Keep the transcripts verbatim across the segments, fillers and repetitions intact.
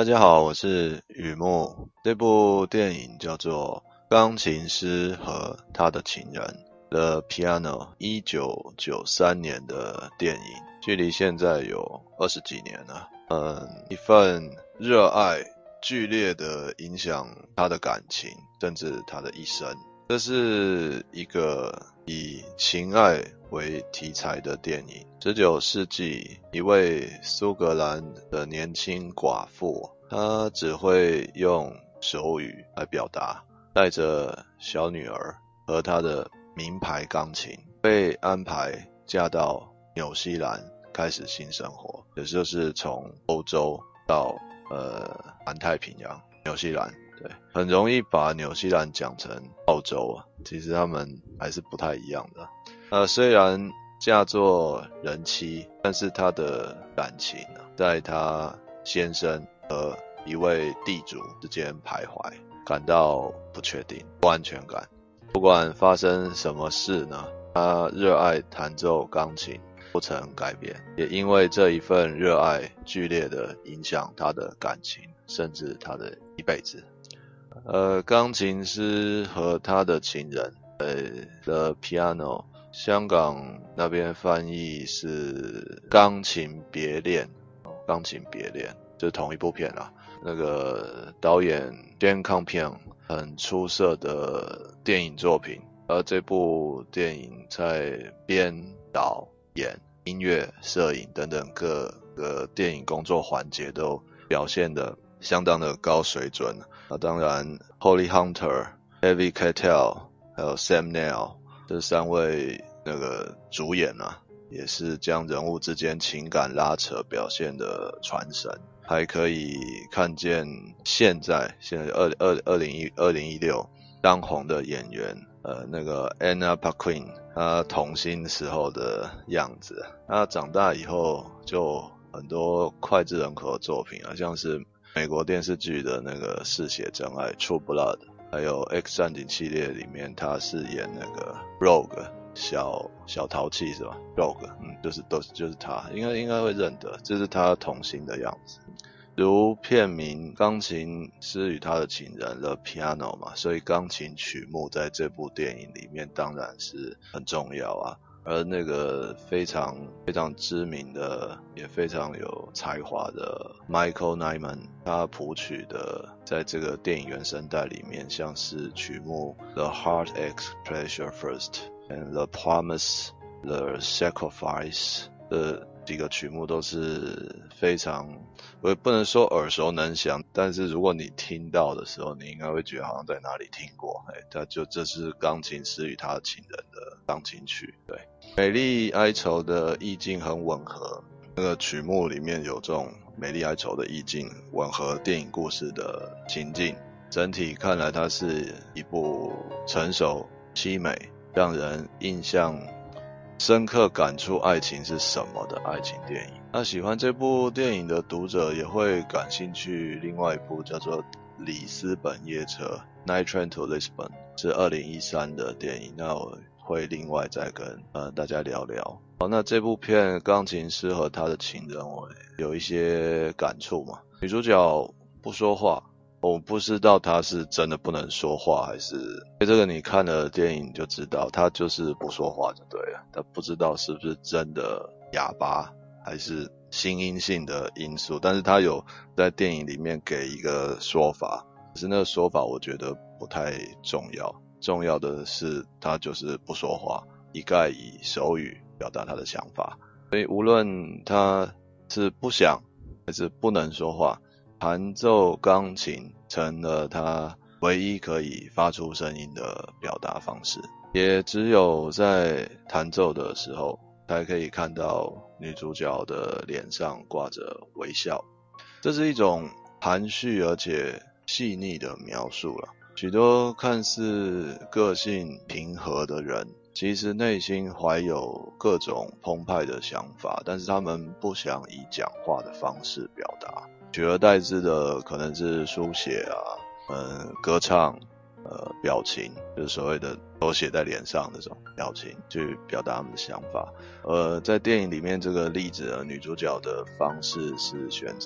大家好，我是雨木。这部电影叫做《钢琴师和他的情人》The Piano， 一九九三年的电影，距离现在有二十几年了。嗯，一份热爱剧烈的影响他的感情，甚至他的一生。这是一个以情爱为题材的电影。十九世纪，一位苏格兰的年轻寡妇，她只会用手语来表达，带着小女儿和她的名牌钢琴，被安排嫁到纽西兰开始新生活，也就是从欧洲到呃南太平洋，纽西兰。对，很容易把纽西兰讲成澳洲啊，其实他们还是不太一样的。呃，虽然嫁作人妻，但是她的感情啊，在她先生和一位地主之间徘徊，感到不确定、不安全感。不管发生什么事呢，她热爱弹奏钢琴，不曾改变，也因为这一份热爱剧烈的影响她的感情，甚至她的一辈子。呃，钢琴师和他的情人，呃，The Piano， 香港那边翻译是钢琴别恋，钢琴别恋，就是同一部片啦。那个导演 Jane Campion 很出色的电影作品，而这部电影在编导演、音乐、摄影等等各个电影工作环节都表现得相当的高水准。那当然 Holly Hunter、Harvey Keitel 还有 Sam Neill 这三位那个主演啊，也是将人物之间情感拉扯表现的传神。还可以看见现在现在二二二零一二零一六当红的演员呃那个 Anna Paquin 她童星时候的样子。她长大以后就很多脍炙人口的作品啊，像是美国电视剧的那个嗜血真爱 True Blood， 还有 X 战警系列里面他饰演那个 Rogue 小小淘气是吧 Rogue 嗯就是都是就是他，应该应该会认得，这是他童星的样子。如片名钢琴师与他的情人 The Piano 嘛，所以钢琴曲目在这部电影里面当然是很重要啊。而那个非常非常知名的也非常有才华的 Michael Nyman， 他谱曲的在这个电影原声带里面，像是曲目 The Heart Aches Pleasure First and The Promise The Sacrifice 这几个曲目都是非常，我也不能说耳熟能详，但是如果你听到的时候，你应该会觉得好像在哪里听过。哎，它就这是钢琴师与他的情人的钢琴曲。对，美丽哀愁的意境很吻合，那个曲目里面有这种美丽哀愁的意境，吻合电影故事的情境。整体看来，它是一部成熟、凄美，让人印象深刻感触爱情是什么的爱情电影。那喜欢这部电影的读者也会感兴趣另外一部叫做里斯本夜车 Night Train to Lisbon， 是二零一三的电影，那我会另外再跟呃大家聊聊。好，那这部片钢琴师和他的情人我有一些感触嘛。女主角不说话，我不知道他是真的不能说话，还是这个你看了电影就知道，他就是不说话就对了。他不知道是不是真的哑巴，还是心因性的因素，但是他有在电影里面给一个说法，可是那个说法我觉得不太重要，重要的是他就是不说话，一概以手语表达他的想法。所以无论他是不想还是不能说话，弹奏钢琴成了他唯一可以发出声音的表达方式，也只有在弹奏的时候才可以看到女主角的脸上挂着微笑。这是一种含蓄而且细腻的描述了。许多看似个性平和的人，其实内心怀有各种澎湃的想法，但是他们不想以讲话的方式表达，取而代之的可能是书写啊，嗯，歌唱，呃，表情，就是所谓的都写在脸上那种表情，去表达他们的想法。呃，在电影里面这个例子呢，女主角的方式是选择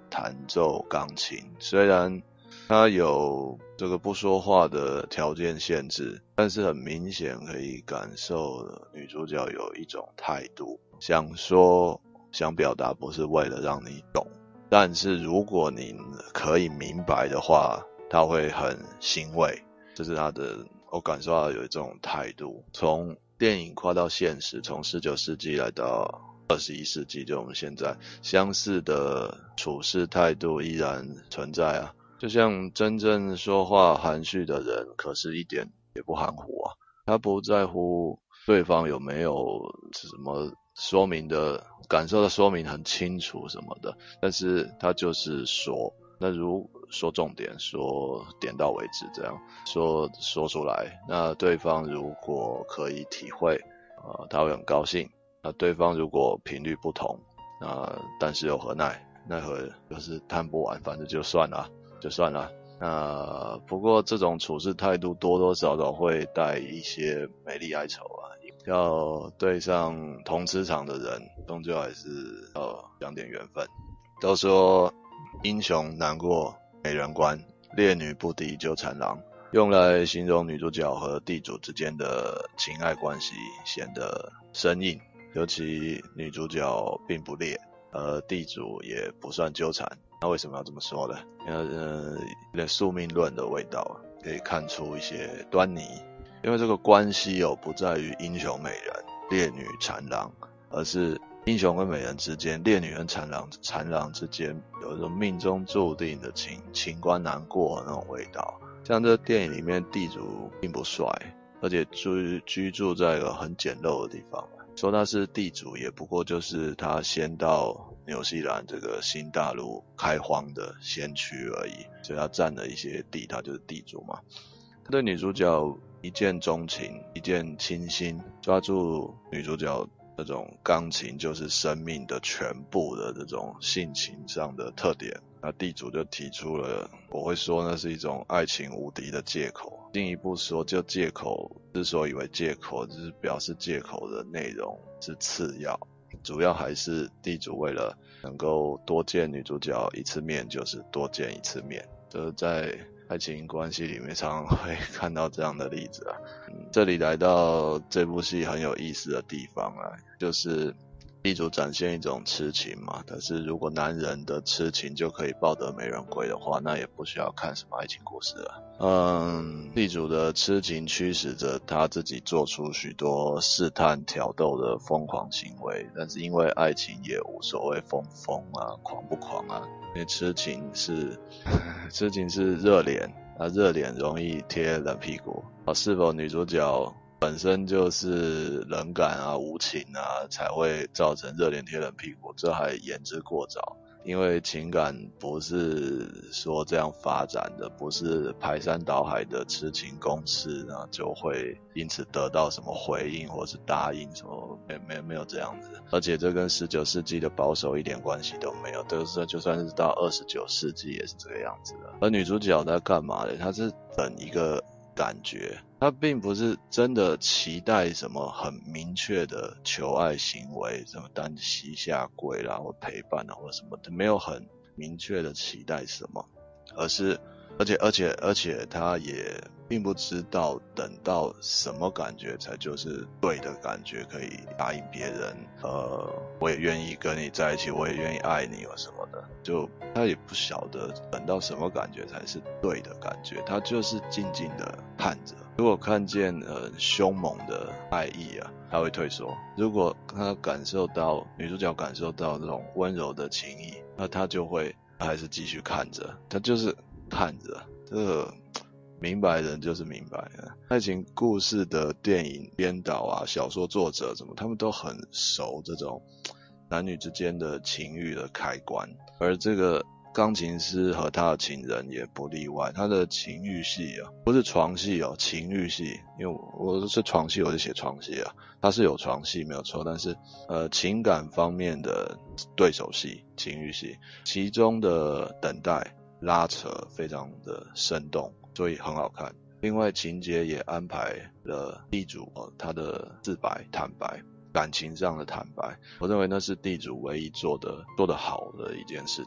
弹奏钢琴，虽然他有这个不说话的条件限制，但是很明显可以感受女主角有一种态度，想说想表达不是为了让你懂，但是如果你可以明白的话，他会很欣慰，这是他的，我感受到有这种态度。从电影跨到现实，从十九世纪来到二十一世纪，就我们现在相似的处事态度依然存在啊。就像真正说话含蓄的人，可是一点也不含糊啊。他不在乎对方有没有什么说明的感受的说明很清楚什么的，但是他就是说，那如说重点，说点到为止，这样说说出来，那对方如果可以体会，呃，他会很高兴。那对方如果频率不同，那但是又何奈奈何，就是谈不完，反正就算了。就算了，那不过这种处事态度多多少少会带一些美丽哀愁啊。要对上同磁场的人，终究还是要讲点缘分。都说英雄难过美人关，烈女不敌纠缠郎，用来形容女主角和地主之间的情爱关系显得生硬，尤其女主角并不烈，而地主也不算纠缠。那为什么要这么说呢？呃，有点宿命论的味道，可以看出一些端倪。因为这个关系哦，不在于英雄美人、烈女缠郎，而是英雄跟美人之间、烈女跟缠郎、缠郎之间有一种命中注定的情情关难过的那种味道。像这电影里面，地主并不帅，而且居居住在一个很简陋的地方。说他是地主，也不过就是他先到纽西兰这个新大陆开荒的先驱而已，所以他占了一些地，他就是地主嘛。他对女主角一见钟情，一见倾心，抓住女主角这种钢琴就是生命的全部的这种性情上的特点。那地主就提出了，我会说那是一种爱情无敌的借口。进一步说，就借口之所以为借口，就是表示借口的内容是次要，主要还是地主为了能够多见女主角一次面，就是多见一次面。这在爱情关系里面常常会看到这样的例子啊。嗯，这里来到这部戏很有意思的地方啊，就是地主展现一种痴情嘛，但是如果男人的痴情就可以抱得美人归的话，那也不需要看什么爱情故事了。嗯，地主的痴情驱使着他自己做出许多试探挑逗的疯狂行为，但是因为爱情也无所谓疯不疯啊，狂不狂啊，因为痴情是痴情是热脸，那热脸容易贴冷屁股。好，是否女主角本身就是冷感啊、无情啊，才会造成热脸贴冷屁股，这还言之过早。因为情感不是说这样发展的，不是排山倒海的痴情攻势，那就会因此得到什么回应或是答应什么，没没没有这样子。而且这跟十九世纪的保守一点关系都没有，这是就算是到二十九世纪也是这个样子的。而女主角在干嘛呢？她是等一个感觉，他并不是真的期待什么很明确的求爱行为，什么单膝下跪啦，或陪伴啊，或什么的，没有很明确的期待什么，而是，而且而且而且他也并不知道等到什么感觉才就是对的感觉，可以答应别人，呃，我也愿意跟你在一起，我也愿意爱你或什么的，就他也不晓得等到什么感觉才是对的感觉，他就是静静的看着。如果看见呃凶猛的爱意啊，他会退缩；如果他感受到女主角感受到这种温柔的情意，那他就会还是继续看着，他就是看着。这个明白人就是明白，爱情故事的电影编导啊、小说作者什么，他们都很熟这种男女之间的情欲的开关，而这个钢琴师和他的情人也不例外。他的情欲戏啊，不是床戏哦，情欲戏。因为我是床戏，我就写床戏啊。他是有床戏没有错，但是呃情感方面的对手戏、情欲戏，其中的等待、拉扯非常的生动，所以很好看。另外情节也安排了地主哦，他的自白、坦白。感情上的坦白，我认为那是地主唯一做的做得好的一件事情。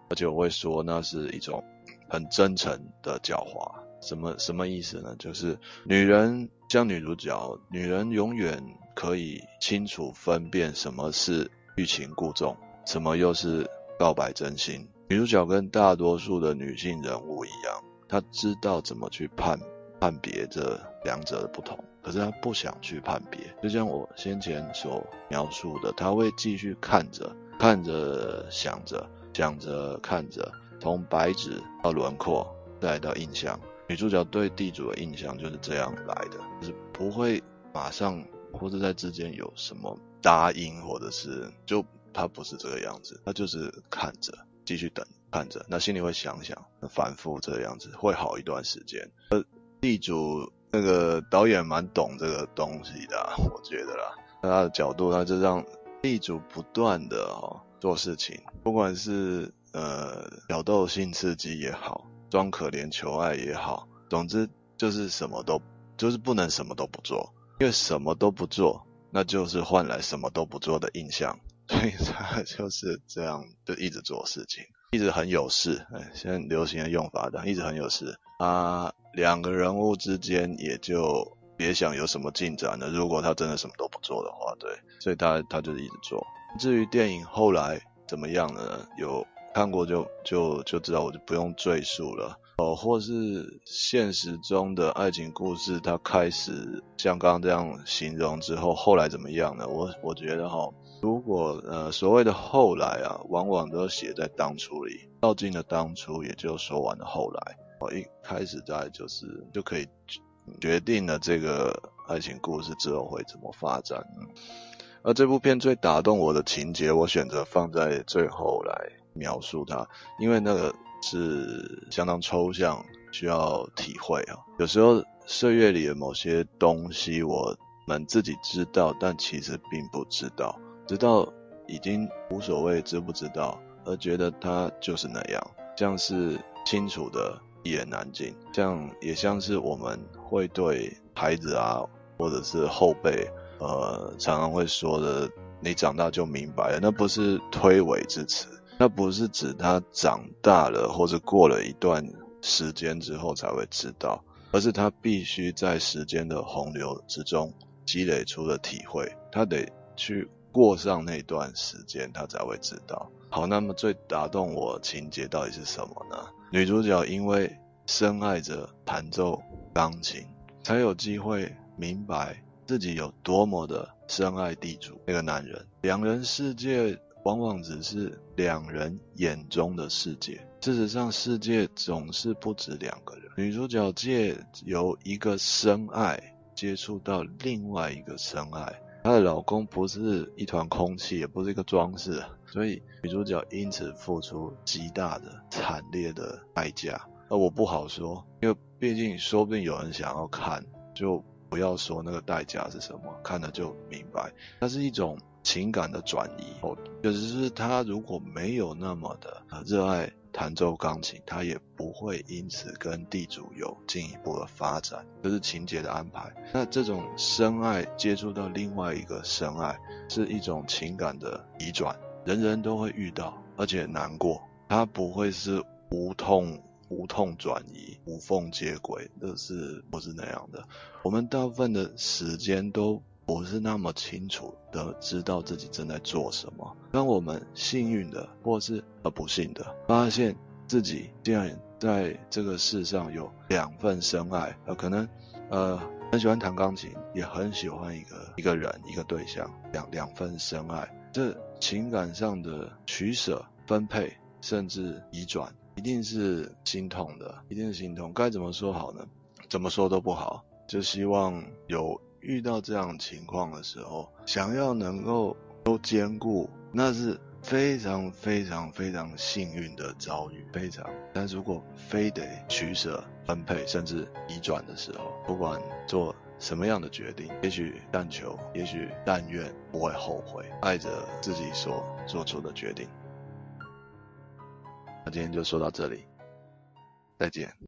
而且我会说那是一种很真诚的狡猾。什么什么意思呢？就是女人像女主角，女人永远可以清楚分辨什么是欲擒故纵，什么又是告白真心。女主角跟大多数的女性人物一样，她知道怎么去判判别这两者的不同，可是她不想去判别。就像我先前所描述的，她会继续看着看着想着想着看着，从白纸到轮廓再来到印象。女主角对地主的印象就是这样来的，就是不会马上或者在之间有什么答应，或者是就她不是这个样子，她就是看着继续等看着，那心里会想想，反复这样子会好一段时间。而地主那个导演蛮懂这个东西的、啊、我觉得啦，他的角度他就让地主不断的、哦、做事情，不管是呃挑逗性刺激也好，装可怜求爱也好，总之就是什么都就是不能什么都不做，因为什么都不做那就是换来什么都不做的印象，所以他就是这样就一直做事情，一直很有事，现在流行的用法的一直很有事啊，两个人物之间也就别想有什么进展了，如果他真的什么都不做的话，对，所以他他就是一直做。至于电影后来怎么样呢？有看过就就就知道，我就不用赘述了。哦，或是现实中的爱情故事，它开始像刚刚这样形容之后，后来怎么样呢？我我觉得哈，如果呃所谓的后来啊，往往都写在当初里，道尽了当初，也就说完了后来。哦，一开始在就是就可以决定了这个爱情故事之后会怎么发展。而这部片最打动我的情节，我选择放在最后来描述它，因为那个是相当抽象，需要体会啊。有时候岁月里的某些东西，我们自己知道，但其实并不知道，直到已经无所谓知不知道，而觉得它就是那样，像是清楚的一言难尽，像也像是我们会对孩子啊，或者是后辈。呃，常常会说的，你长大就明白了，那不是推诿之词，那不是指他长大了或者过了一段时间之后才会知道，而是他必须在时间的洪流之中积累出的体会，他得去过上那段时间，他才会知道。好，那么最打动我情节到底是什么呢？女主角因为深爱着弹奏钢琴，才有机会明白自己有多么的深爱地主那个男人，两人世界往往只是两人眼中的世界，事实上世界总是不止两个人。女主角借由一个深爱接触到另外一个深爱，她的老公不是一团空气，也不是一个装饰，所以女主角因此付出极大的惨烈的代价。而我不好说，因为毕竟说不定有人想要看，就不要说那个代价是什么，看了就明白。它是一种情感的转移，就是他如果没有那么的热爱弹奏钢琴，他也不会因此跟地主有进一步的发展，这是情节的安排。那这种深爱接触到另外一个深爱，是一种情感的移转，人人都会遇到，而且难过，它不会是无痛无痛转移，无缝接轨，这是不是那样的？我们大部分的时间都不是那么清楚的知道自己正在做什么。当我们幸运的，或是不幸的，发现自己竟然在这个世上有两份深爱，呃，可能呃很喜欢弹钢琴，也很喜欢一个一个人一个对象，两两份深爱，这情感上的取舍、分配，甚至移转。一定是心痛的，一定是心痛。该怎么说好呢？怎么说都不好。就希望有遇到这样情况的时候，想要能够都兼顾，那是非常非常非常幸运的遭遇，非常。但如果非得取舍、分配，甚至移转的时候，不管做什么样的决定，也许但求，也许但愿不会后悔，爱着自己所做出的决定。那今天就说到这里，再见。